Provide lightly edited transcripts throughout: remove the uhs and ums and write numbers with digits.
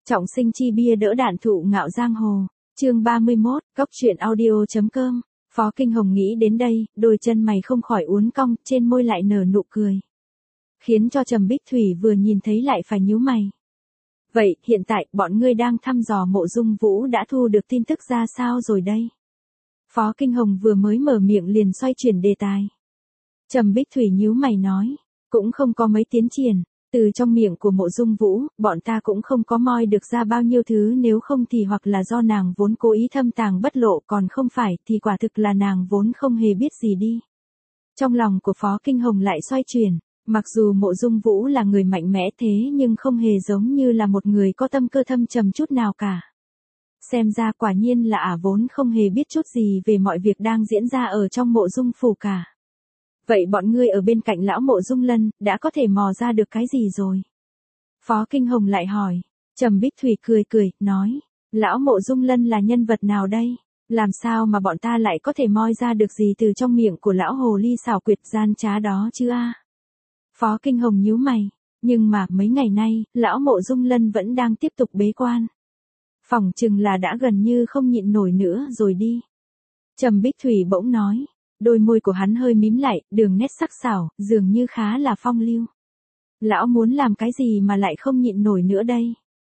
Trọng sinh chi bia đỡ đạn thụ ngạo giang hồ. Chương 31, Góc truyện audio.com. Phó Kinh Hồng nghĩ đến đây, đôi chân mày không khỏi uốn cong, trên môi lại nở nụ cười. Khiến cho Trầm Bích Thủy vừa nhìn thấy lại phải nhíu mày. Vậy, hiện tại, bọn ngươi đang thăm dò Mộ Dung Vũ đã thu được tin tức ra sao rồi đây? Phó Kinh Hồng vừa mới mở miệng liền xoay chuyển đề tài. Trầm Bích Thủy nhíu mày nói, cũng không có mấy tiến triển. Từ trong miệng của Mộ Dung Vũ, bọn ta cũng không có moi được ra bao nhiêu thứ, nếu không thì hoặc là do nàng vốn cố ý thâm tàng bất lộ, còn không phải thì quả thực là nàng vốn không hề biết gì đi. Trong lòng của Phó Kinh Hồng lại xoay chuyển, mặc dù Mộ Dung Vũ là người mạnh mẽ thế nhưng không hề giống như là một người có tâm cơ thâm trầm chút nào cả. Xem ra quả nhiên là vốn không hề biết chút gì về mọi việc đang diễn ra ở trong Mộ Dung phủ cả. Vậy bọn ngươi ở bên cạnh lão Mộ Dung Lân, đã có thể mò ra được cái gì rồi? Phó Kinh Hồng lại hỏi. Trầm Bích Thủy cười cười, nói, lão Mộ Dung Lân là nhân vật nào đây? Làm sao mà bọn ta lại có thể moi ra được gì từ trong miệng của lão hồ ly xảo quyệt gian trá đó chứ a? Phó Kinh Hồng nhíu mày, nhưng mà mấy ngày nay, lão Mộ Dung Lân vẫn đang tiếp tục bế quan. Phỏng chừng là đã gần như không nhịn nổi nữa rồi đi. Trầm Bích Thủy bỗng nói. Đôi môi của hắn hơi mím lại, đường nét sắc sảo, dường như khá là phong lưu. Lão muốn làm cái gì mà lại không nhịn nổi nữa đây?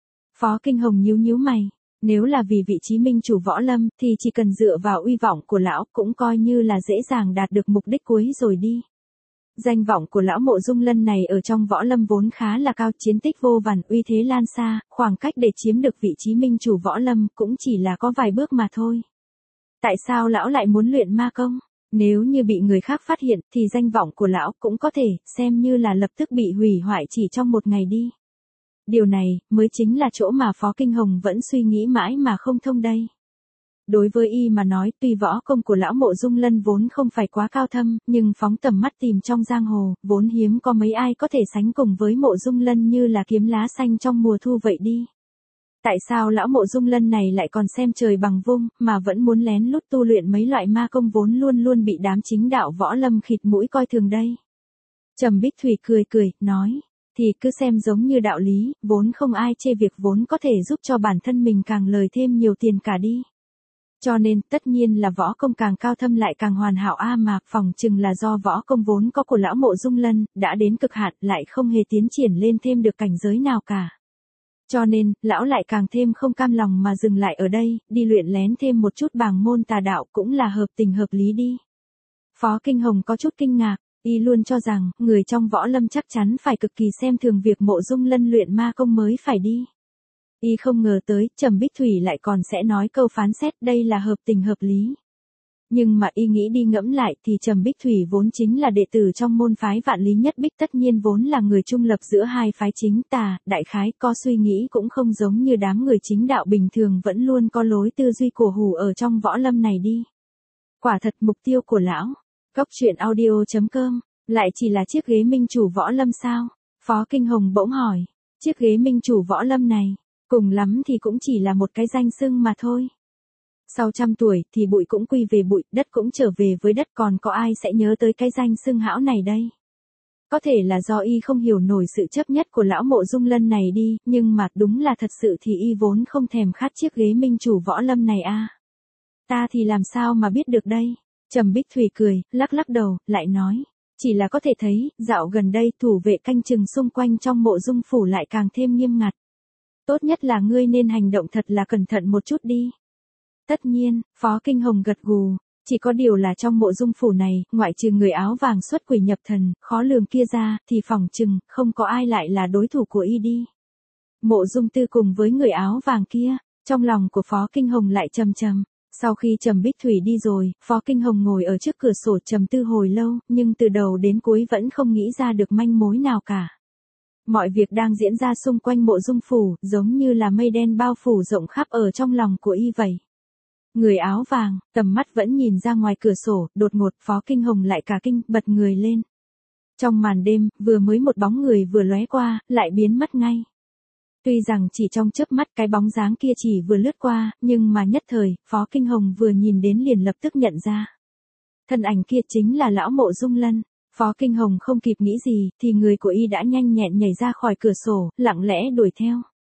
Phó Kinh Hồng nhíu mày, nếu là vì vị trí minh chủ võ lâm thì chỉ cần dựa vào uy vọng của lão cũng coi như là dễ dàng đạt được mục đích cuối rồi đi. Danh vọng của lão Mộ Dung Lân này ở trong võ lâm vốn khá là cao, chiến tích vô vàn, uy thế lan xa, khoảng cách để chiếm được vị trí minh chủ võ lâm cũng chỉ là có vài bước mà thôi. Tại sao lão lại muốn luyện ma công? Nếu như bị người khác phát hiện thì danh vọng của lão cũng có thể xem như là lập tức bị hủy hoại chỉ trong một ngày đi. Điều này mới chính là chỗ mà Phó Kinh Hồng vẫn suy nghĩ mãi mà không thông đây. Đối với y mà nói, tuy võ công của lão Mộ Dung Lân vốn không phải quá cao thâm, nhưng phóng tầm mắt tìm trong giang hồ, vốn hiếm có mấy ai có thể sánh cùng với Mộ Dung Lân như là kiếm lá xanh trong mùa thu vậy đi. Tại sao lão Mộ Dung Lân này lại còn xem trời bằng vung, mà vẫn muốn lén lút tu luyện mấy loại ma công vốn luôn luôn bị đám chính đạo võ lâm khịt mũi coi thường đây? Trầm Bích Thủy cười, nói, thì cứ xem giống như đạo lý, vốn không ai chê việc vốn có thể giúp cho bản thân mình càng lời thêm nhiều tiền cả đi. Cho nên, tất nhiên là võ công càng cao thâm lại càng hoàn hảo mà phỏng chừng là do võ công vốn có của lão Mộ Dung Lân, đã đến cực hạn lại không hề tiến triển lên thêm được cảnh giới nào cả. Cho nên, lão lại càng thêm không cam lòng mà dừng lại ở đây, đi luyện lén thêm một chút bàng môn tà đạo cũng là hợp tình hợp lý đi. Phó Kinh Hồng có chút kinh ngạc, y luôn cho rằng, người trong võ lâm chắc chắn phải cực kỳ xem thường việc Mộ Dung Lân luyện ma công mới phải đi. Y không ngờ tới, Trầm Bích Thủy lại còn sẽ nói câu phán xét đây là hợp tình hợp lý. Nhưng mà y nghĩ đi ngẫm lại thì Trầm Bích Thủy vốn chính là đệ tử trong môn phái Vạn Lý Nhất Bích, tất nhiên vốn là người trung lập giữa hai phái chính tà, đại khái có suy nghĩ cũng không giống như đám người chính đạo bình thường vẫn luôn có lối tư duy cổ hủ ở trong võ lâm này đi. Quả thật mục tiêu của lão, Góc truyện audio.com, lại chỉ là chiếc ghế minh chủ võ lâm sao? Phó Kinh Hồng bỗng hỏi, chiếc ghế minh chủ võ lâm này, cùng lắm thì cũng chỉ là một cái danh xưng mà thôi. Sau 100 tuổi thì bụi cũng quy về bụi, đất cũng trở về với đất, còn có ai sẽ nhớ tới cái danh xưng hão này đây? Có thể là do y không hiểu nổi sự chấp nhất của lão Mộ Dung Lân này đi, nhưng mà đúng là thật sự thì y vốn không thèm khát chiếc ghế minh chủ võ lâm này Ta thì làm sao mà biết được đây? Trầm Bích Thủy cười, lắc đầu, lại nói, chỉ là có thể thấy, dạo gần đây thủ vệ canh chừng xung quanh trong Mộ Dung phủ lại càng thêm nghiêm ngặt. Tốt nhất là ngươi nên hành động thật là cẩn thận một chút đi. Tất nhiên, Phó Kinh Hồng gật gù, chỉ có điều là trong Mộ Dung phủ này, ngoại trừ người áo vàng xuất quỷ nhập thần, khó lường kia ra, thì phỏng chừng, không có ai lại là đối thủ của y đi. Mộ Dung Tư cùng với người áo vàng kia, trong lòng của Phó Kinh Hồng lại trầm. Sau khi Trầm Bích Thủy đi rồi, Phó Kinh Hồng ngồi ở trước cửa sổ trầm tư hồi lâu, nhưng từ đầu đến cuối vẫn không nghĩ ra được manh mối nào cả. Mọi việc đang diễn ra xung quanh Mộ Dung phủ, giống như là mây đen bao phủ rộng khắp ở trong lòng của y vậy. Người áo vàng, tầm mắt vẫn nhìn ra ngoài cửa sổ, đột ngột Phó Kinh Hồng lại cả kinh, bật người lên. Trong màn đêm, vừa mới một bóng người vừa lóe qua, lại biến mất ngay. Tuy rằng chỉ trong chớp mắt cái bóng dáng kia chỉ vừa lướt qua, nhưng mà nhất thời, Phó Kinh Hồng vừa nhìn đến liền lập tức nhận ra. Thân ảnh kia chính là lão Mộ Dung Lân. Phó Kinh Hồng không kịp nghĩ gì, thì người của y đã nhanh nhẹn nhảy ra khỏi cửa sổ, lặng lẽ đuổi theo.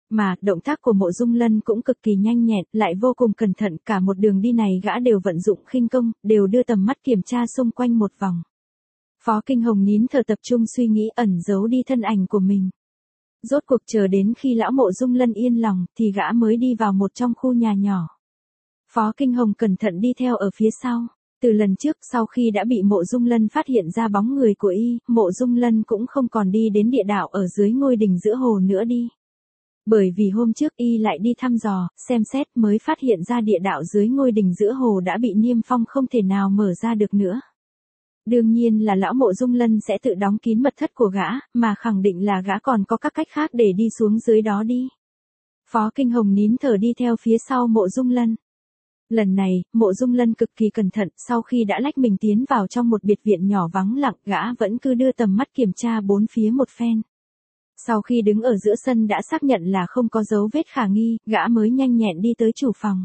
Mà, động tác của Mộ Dung Lân cũng cực kỳ nhanh nhẹn, lại vô cùng cẩn thận, cả một đường đi này gã đều vận dụng khinh công, đều đưa tầm mắt kiểm tra xung quanh một vòng. Phó Kinh Hồng nín thở tập trung suy nghĩ ẩn giấu đi thân ảnh của mình. Rốt cuộc chờ đến khi lão Mộ Dung Lân yên lòng, thì gã mới đi vào một trong khu nhà nhỏ. Phó Kinh Hồng cẩn thận đi theo ở phía sau. Từ lần trước sau khi đã bị Mộ Dung Lân phát hiện ra bóng người của y, Mộ Dung Lân cũng không còn đi đến địa đạo ở dưới ngôi đình giữa hồ nữa đi. Bởi vì hôm trước y lại đi thăm dò, xem xét mới phát hiện ra địa đạo dưới ngôi đình giữa hồ đã bị niêm phong không thể nào mở ra được nữa. Đương nhiên là lão Mộ Dung Lân sẽ tự đóng kín mật thất của gã, mà khẳng định là gã còn có các cách khác để đi xuống dưới đó đi. Phó Kinh Hồng nín thở đi theo phía sau Mộ Dung Lân. Lần này, Mộ Dung Lân cực kỳ cẩn thận, sau khi đã lách mình tiến vào trong một biệt viện nhỏ vắng lặng, gã vẫn cứ đưa tầm mắt kiểm tra bốn phía một phen. Sau khi đứng ở giữa sân đã xác nhận là không có dấu vết khả nghi, gã mới nhanh nhẹn đi tới chủ phòng.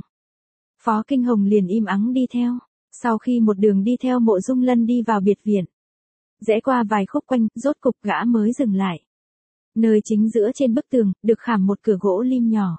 Phó Kinh Hồng liền im ắng đi theo. Sau khi một đường đi theo Mộ Dung Lân đi vào biệt viện, rẽ qua vài khúc quanh, rốt cục gã mới dừng lại. Nơi chính giữa trên bức tường, được khảm một cửa gỗ lim nhỏ.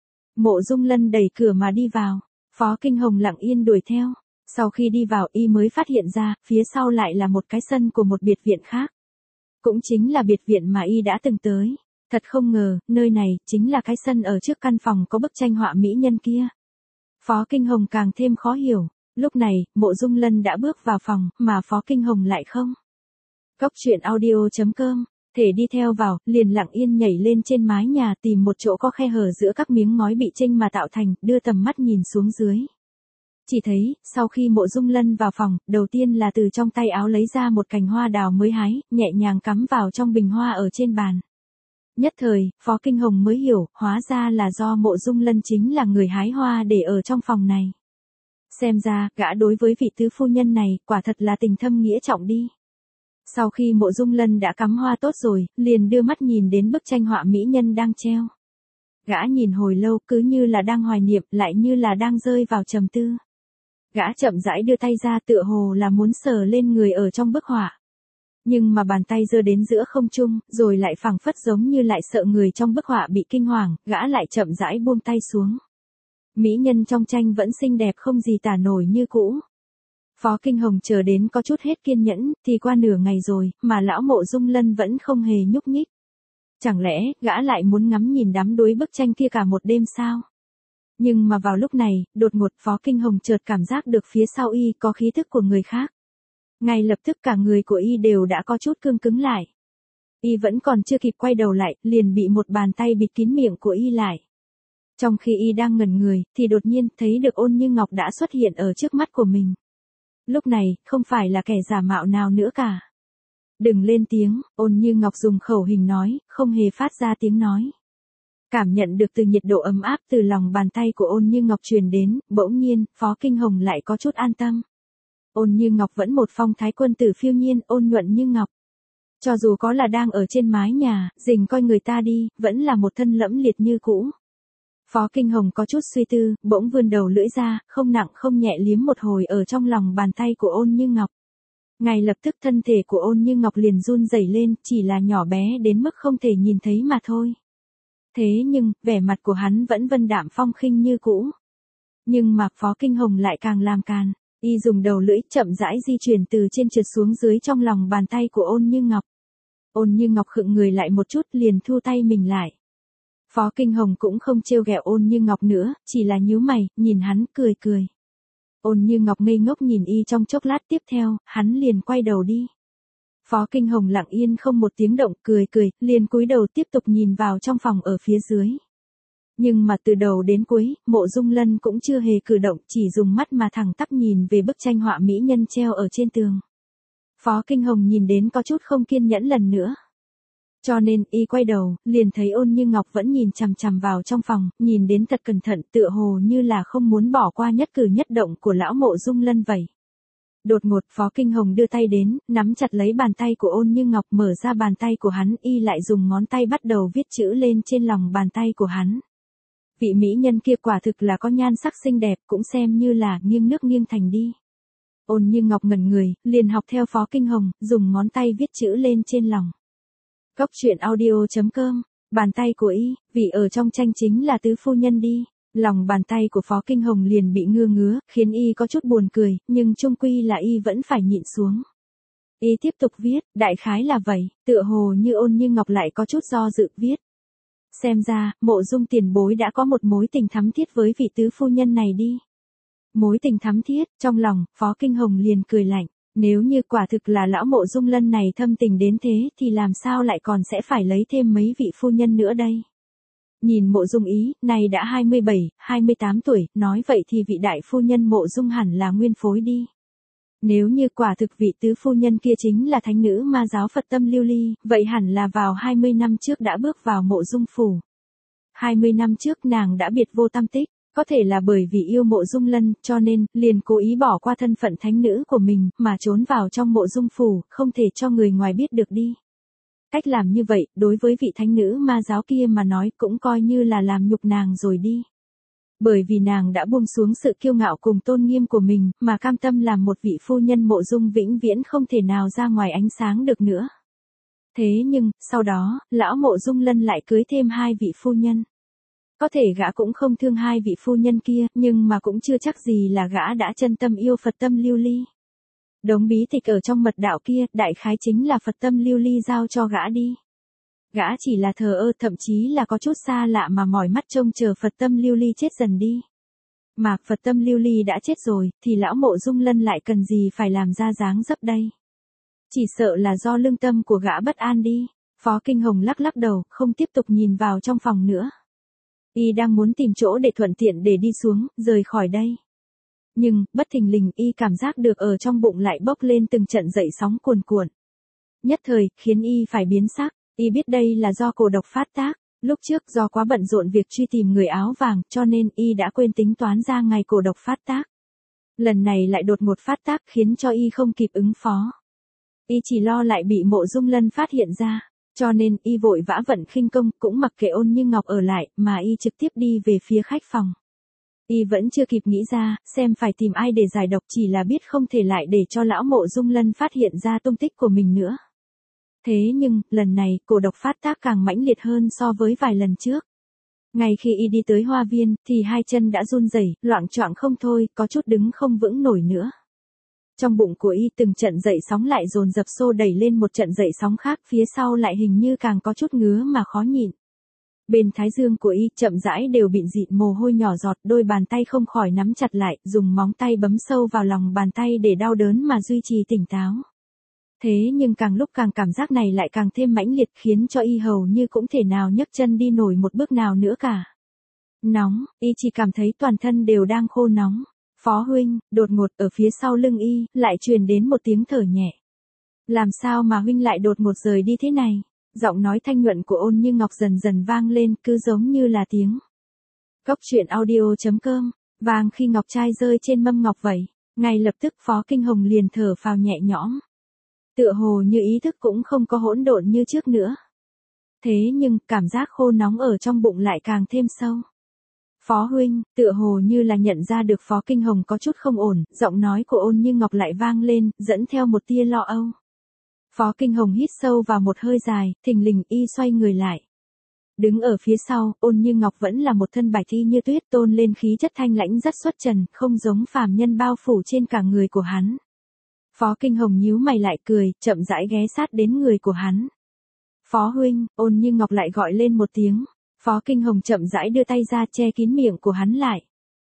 Mộ Dung Lân đẩy cửa mà đi vào. Phó Kinh Hồng lặng yên đuổi theo. Sau khi đi vào y mới phát hiện ra, phía sau lại là một cái sân của một biệt viện khác. Cũng chính là biệt viện mà y đã từng tới. Thật không ngờ, nơi này, chính là cái sân ở trước căn phòng có bức tranh họa mỹ nhân kia. Phó Kinh Hồng càng thêm khó hiểu. Lúc này, Mộ Dung Lân đã bước vào phòng, mà Phó Kinh Hồng lại không. Cốc truyện audio.com, thể đi theo vào, liền lặng yên nhảy lên trên mái nhà tìm một chỗ có khe hở giữa các miếng ngói bị chênh mà tạo thành, đưa tầm mắt nhìn xuống dưới. Chỉ thấy, sau khi Mộ Dung Lân vào phòng, đầu tiên là từ trong tay áo lấy ra một cành hoa đào mới hái, nhẹ nhàng cắm vào trong bình hoa ở trên bàn. Nhất thời, Phó Kinh Hồng mới hiểu, hóa ra là do Mộ Dung Lân chính là người hái hoa để ở trong phòng này. Xem ra, gã đối với vị tứ phu nhân này, quả thật là tình thâm nghĩa trọng đi. Sau khi Mộ Dung Lân đã cắm hoa tốt rồi, liền đưa mắt nhìn đến bức tranh họa mỹ nhân đang treo. Gã nhìn hồi lâu, cứ như là đang hoài niệm, lại như là đang rơi vào trầm tư. Gã chậm rãi đưa tay ra tựa hồ là muốn sờ lên người ở trong bức họa. Nhưng mà bàn tay giơ đến giữa không trung, rồi lại phảng phất giống như lại sợ người trong bức họa bị kinh hoàng, gã lại chậm rãi buông tay xuống. Mỹ nhân trong tranh vẫn xinh đẹp không gì tả nổi như cũ. Phó Kinh Hồng chờ đến có chút hết kiên nhẫn, thì qua nửa ngày rồi, mà lão Mộ Dung Lân vẫn không hề nhúc nhích. Chẳng lẽ, gã lại muốn ngắm nhìn đắm đuối bức tranh kia cả một đêm sao? Nhưng mà vào lúc này, đột ngột Phó Kinh Hồng chợt cảm giác được phía sau y có khí thức của người khác. Ngay lập tức cả người của y đều đã có chút cương cứng lại. Y vẫn còn chưa kịp quay đầu lại, liền bị một bàn tay bịt kín miệng của y lại. Trong khi y đang ngẩn người, thì đột nhiên thấy được Ôn Như Ngọc đã xuất hiện ở trước mắt của mình. Lúc này, không phải là kẻ giả mạo nào nữa cả. Đừng lên tiếng, Ôn Như Ngọc dùng khẩu hình nói, không hề phát ra tiếng nói. Cảm nhận được từ nhiệt độ ấm áp từ lòng bàn tay của Ôn Như Ngọc truyền đến, bỗng nhiên, Phó Kinh Hồng lại có chút an tâm. Ôn Như Ngọc vẫn một phong thái quân tử phiêu nhiên, ôn nhuận như ngọc. Cho dù có là đang ở trên mái nhà, rình coi người ta đi, vẫn là một thân lẫm liệt như cũ. Phó Kinh Hồng có chút suy tư, bỗng vươn đầu lưỡi ra, không nặng không nhẹ liếm một hồi ở trong lòng bàn tay của Ôn Như Ngọc. Ngay lập tức thân thể của Ôn Như Ngọc liền run rẩy lên, chỉ là nhỏ bé đến mức không thể nhìn thấy mà thôi. Thế nhưng, vẻ mặt của hắn vẫn vân đạm phong khinh như cũ. Nhưng mà Phó Kinh Hồng lại càng làm càn, y dùng đầu lưỡi chậm rãi di chuyển từ trên trượt xuống dưới trong lòng bàn tay của Ôn Như Ngọc. Ôn Như Ngọc khựng người lại một chút liền thu tay mình lại. Phó Kinh Hồng cũng không trêu ghẹo Ôn Như Ngọc nữa, chỉ là nhíu mày, nhìn hắn cười cười. Ôn Như Ngọc ngây ngốc nhìn y trong chốc lát tiếp theo, hắn liền quay đầu đi. Phó Kinh Hồng lặng yên không một tiếng động, cười cười, liền cúi đầu tiếp tục nhìn vào trong phòng ở phía dưới. Nhưng mà từ đầu đến cuối, Mộ Dung Lân cũng chưa hề cử động, chỉ dùng mắt mà thẳng tắp nhìn về bức tranh họa mỹ nhân treo ở trên tường. Phó Kinh Hồng nhìn đến có chút không kiên nhẫn lần nữa. Cho nên, y quay đầu, liền thấy Ôn Như Ngọc vẫn nhìn chằm chằm vào trong phòng, nhìn đến thật cẩn thận, tựa hồ như là không muốn bỏ qua nhất cử nhất động của lão Mộ Dung Lân vậy. Đột ngột Phó Kinh Hồng đưa tay đến, nắm chặt lấy bàn tay của Ôn Như Ngọc, mở ra bàn tay của hắn, y lại dùng ngón tay bắt đầu viết chữ lên trên lòng bàn tay của hắn. Vị mỹ nhân kia quả thực là có nhan sắc xinh đẹp, cũng xem như là nghiêng nước nghiêng thành đi. Ôn Như Ngọc ngẩn người, liền học theo Phó Kinh Hồng, dùng ngón tay viết chữ lên trên lòng. Cốc truyện audio.com Bàn tay của y, vị ở trong tranh chính là tứ phu nhân đi. Lòng bàn tay của Phó Kinh Hồng liền bị ngứa, khiến y có chút buồn cười, nhưng chung quy là y vẫn phải nhịn xuống. Y tiếp tục viết, đại khái là vậy, tựa hồ như Ôn Như Ngọc lại có chút do dự viết. Xem ra, Mộ Dung tiền bối đã có một mối tình thắm thiết với vị tứ phu nhân này đi. Mối tình thắm thiết, trong lòng, Phó Kinh Hồng liền cười lạnh. Nếu như quả thực là lão Mộ Dung Lân này thâm tình đến thế thì làm sao lại còn sẽ phải lấy thêm mấy vị phu nhân nữa đây. Nhìn Mộ Dung Ý, này đã 27, 28 tuổi, nói vậy thì vị đại phu nhân Mộ Dung hẳn là nguyên phối đi. Nếu như quả thực vị tứ phu nhân kia chính là thánh nữ ma giáo Phật Tâm Lưu Ly, vậy hẳn là vào 20 năm trước đã bước vào Mộ Dung phủ. 20 năm trước nàng đã biệt vô tâm tích, có thể là bởi vì yêu Mộ Dung Lân, cho nên, liền cố ý bỏ qua thân phận thánh nữ của mình, mà trốn vào trong Mộ Dung phủ, không thể cho người ngoài biết được đi. Cách làm như vậy, đối với vị thánh nữ ma giáo kia mà nói cũng coi như là làm nhục nàng rồi đi. Bởi vì nàng đã buông xuống sự kiêu ngạo cùng tôn nghiêm của mình, mà cam tâm làm một vị phu nhân Mộ Dung vĩnh viễn không thể nào ra ngoài ánh sáng được nữa. Thế nhưng, sau đó, lão Mộ Dung Lân lại cưới thêm 2 vị phu nhân. Có thể gã cũng không thương 2 vị phu nhân kia, nhưng mà cũng chưa chắc gì là gã đã chân tâm yêu Phật Tâm Lưu Ly. Đống bí tịch ở trong mật đạo kia, đại khái chính là Phật Tâm Lưu Ly giao cho gã đi. Gã chỉ là thờ ơ, thậm chí là có chút xa lạ mà mỏi mắt trông chờ Phật Tâm Lưu Ly chết dần đi. Mà Phật Tâm Lưu Ly đã chết rồi, thì lão Mộ Dung Lân lại cần gì phải làm ra dáng dấp đây. Chỉ sợ là do lương tâm của gã bất an đi. Phó Kinh Hồng lắc lắc đầu, không tiếp tục nhìn vào trong phòng nữa. Y đang muốn tìm chỗ để thuận tiện để đi xuống, rời khỏi đây. Nhưng, bất thình lình y cảm giác được ở trong bụng lại bốc lên từng trận dậy sóng cuồn cuộn. Nhất thời, khiến y phải biến sắc, y biết đây là do cổ độc phát tác. Lúc trước do quá bận rộn việc truy tìm người áo vàng, cho nên y đã quên tính toán ra ngày cổ độc phát tác. Lần này lại đột ngột phát tác khiến cho y không kịp ứng phó. Y chỉ lo lại bị Mộ Dung Lân phát hiện ra. Cho nên, y vội vã vận khinh công, cũng mặc kệ Ôn Như Ngọc ở lại, mà y trực tiếp đi về phía khách phòng. Y vẫn chưa kịp nghĩ ra, xem phải tìm ai để giải độc, chỉ là biết không thể lại để cho lão Mộ Dung Lân phát hiện ra tung tích của mình nữa. Thế nhưng, lần này, cổ độc phát tác càng mãnh liệt hơn so với vài lần trước. Ngay khi y đi tới hoa viên, thì 2 chân đã run rẩy, loạng choạng không thôi, có chút đứng không vững nổi nữa. Trong bụng của y từng trận dậy sóng lại dồn dập xô đẩy lên một trận dậy sóng khác, phía sau lại hình như càng có chút ngứa mà khó nhịn. Bên thái dương của y chậm rãi đều bịn dịn mồ hôi nhỏ giọt, đôi bàn tay không khỏi nắm chặt lại, dùng móng tay bấm sâu vào lòng bàn tay để đau đớn mà duy trì tỉnh táo. Thế nhưng càng lúc càng cảm giác này lại càng thêm mãnh liệt, khiến cho y hầu như cũng thể nào nhấc chân đi nổi một bước nào nữa cả. Nóng, y chỉ cảm thấy toàn thân đều đang khô nóng. Phó huynh, đột ngột ở phía sau lưng y, lại truyền đến một tiếng thở nhẹ. Làm sao mà huynh lại đột ngột rời đi thế này? Giọng nói thanh nhuận của Ôn Như Ngọc dần dần vang lên, cứ giống như là tiếng Cốc truyện audio.com, vang khi ngọc trai rơi trên mâm ngọc vậy. Ngay lập tức Phó Kinh Hồng liền thở phào nhẹ nhõm. Tựa hồ như ý thức cũng không có hỗn độn như trước nữa. Thế nhưng, cảm giác khô nóng ở trong bụng lại càng thêm sâu. Phó huynh, tựa hồ như là nhận ra được Phó Kinh Hồng có chút không ổn, giọng nói của Ôn Như Ngọc lại vang lên, dẫn theo một tia lo âu. Phó Kinh Hồng hít sâu vào một hơi dài, thình lình y xoay người lại. Đứng ở phía sau, Ôn Như Ngọc vẫn là một thân bạch y như tuyết, tôn lên khí chất thanh lãnh rất xuất trần, không giống phàm nhân bao phủ trên cả người của hắn. Phó Kinh Hồng nhíu mày lại cười, chậm rãi ghé sát đến người của hắn. Phó huynh, Ôn Như Ngọc lại gọi lên một tiếng. Phó Kinh Hồng chậm rãi đưa tay ra che kín miệng của hắn lại.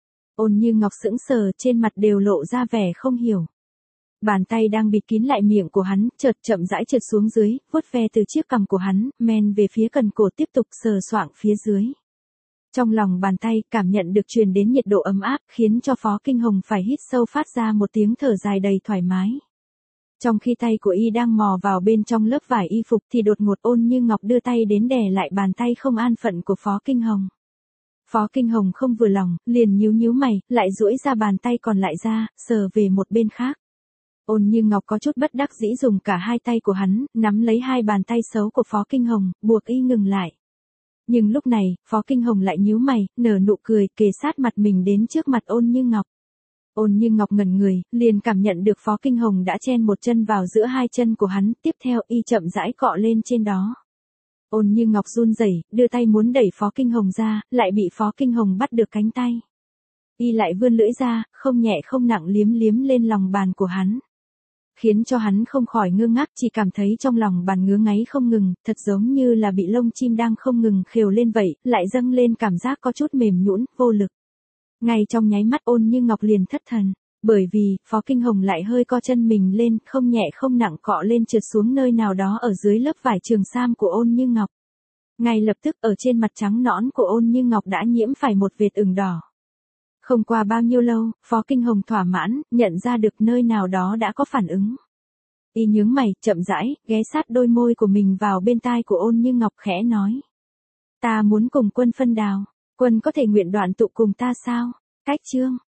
Ôn Như Ngọc sững sờ, trên mặt đều lộ ra vẻ không hiểu. Bàn tay đang bịt kín lại miệng của hắn, chợt chậm rãi trượt xuống dưới, vuốt ve từ chiếc cằm của hắn, men về phía cần cổ tiếp tục sờ soạng phía dưới. Trong lòng bàn tay, cảm nhận được truyền đến nhiệt độ ấm áp, khiến cho Phó Kinh Hồng phải hít sâu phát ra một tiếng thở dài đầy thoải mái. Trong khi tay của y đang mò vào bên trong lớp vải y phục thì đột ngột Ôn Như Ngọc đưa tay đến đè lại bàn tay không an phận của Phó Kinh Hồng. Phó Kinh Hồng không vừa lòng, liền nhíu mày, lại duỗi ra bàn tay còn lại ra, sờ về một bên khác. Ôn Như Ngọc có chút bất đắc dĩ dùng cả 2 tay của hắn, nắm lấy 2 bàn tay xấu của Phó Kinh Hồng, buộc y ngừng lại. Nhưng lúc này, Phó Kinh Hồng lại nhíu mày, nở nụ cười, kề sát mặt mình đến trước mặt Ôn Như Ngọc. Ôn Như Ngọc ngẩn người, liền cảm nhận được Phó Kinh Hồng đã chen một chân vào giữa 2 chân của hắn, tiếp theo y chậm rãi cọ lên trên đó. Ôn Như Ngọc run rẩy, đưa tay muốn đẩy Phó Kinh Hồng ra, lại bị Phó Kinh Hồng bắt được cánh tay. Y lại vươn lưỡi ra, không nhẹ không nặng liếm liếm lên lòng bàn của hắn. Khiến cho hắn không khỏi ngơ ngác, chỉ cảm thấy trong lòng bàn ngứa ngáy không ngừng, thật giống như là bị lông chim đang không ngừng khều lên vậy, lại dâng lên cảm giác có chút mềm nhũn, vô lực. Ngay trong nháy mắt Ôn Như Ngọc liền thất thần, bởi vì, Phó Kinh Hồng lại hơi co chân mình lên, không nhẹ không nặng cọ lên trượt xuống nơi nào đó ở dưới lớp vải trường sam của Ôn Như Ngọc. Ngay lập tức ở trên mặt trắng nõn của Ôn Như Ngọc đã nhiễm phải một vệt ửng đỏ. Không qua bao nhiêu lâu, Phó Kinh Hồng thỏa mãn, nhận ra được nơi nào đó đã có phản ứng. Y nhướng mày, chậm rãi, ghé sát đôi môi của mình vào bên tai của Ôn Như Ngọc khẽ nói. Ta muốn cùng Quân phân đào, Quân có thể nguyện đoạn tụ cùng ta sao? Cách chương.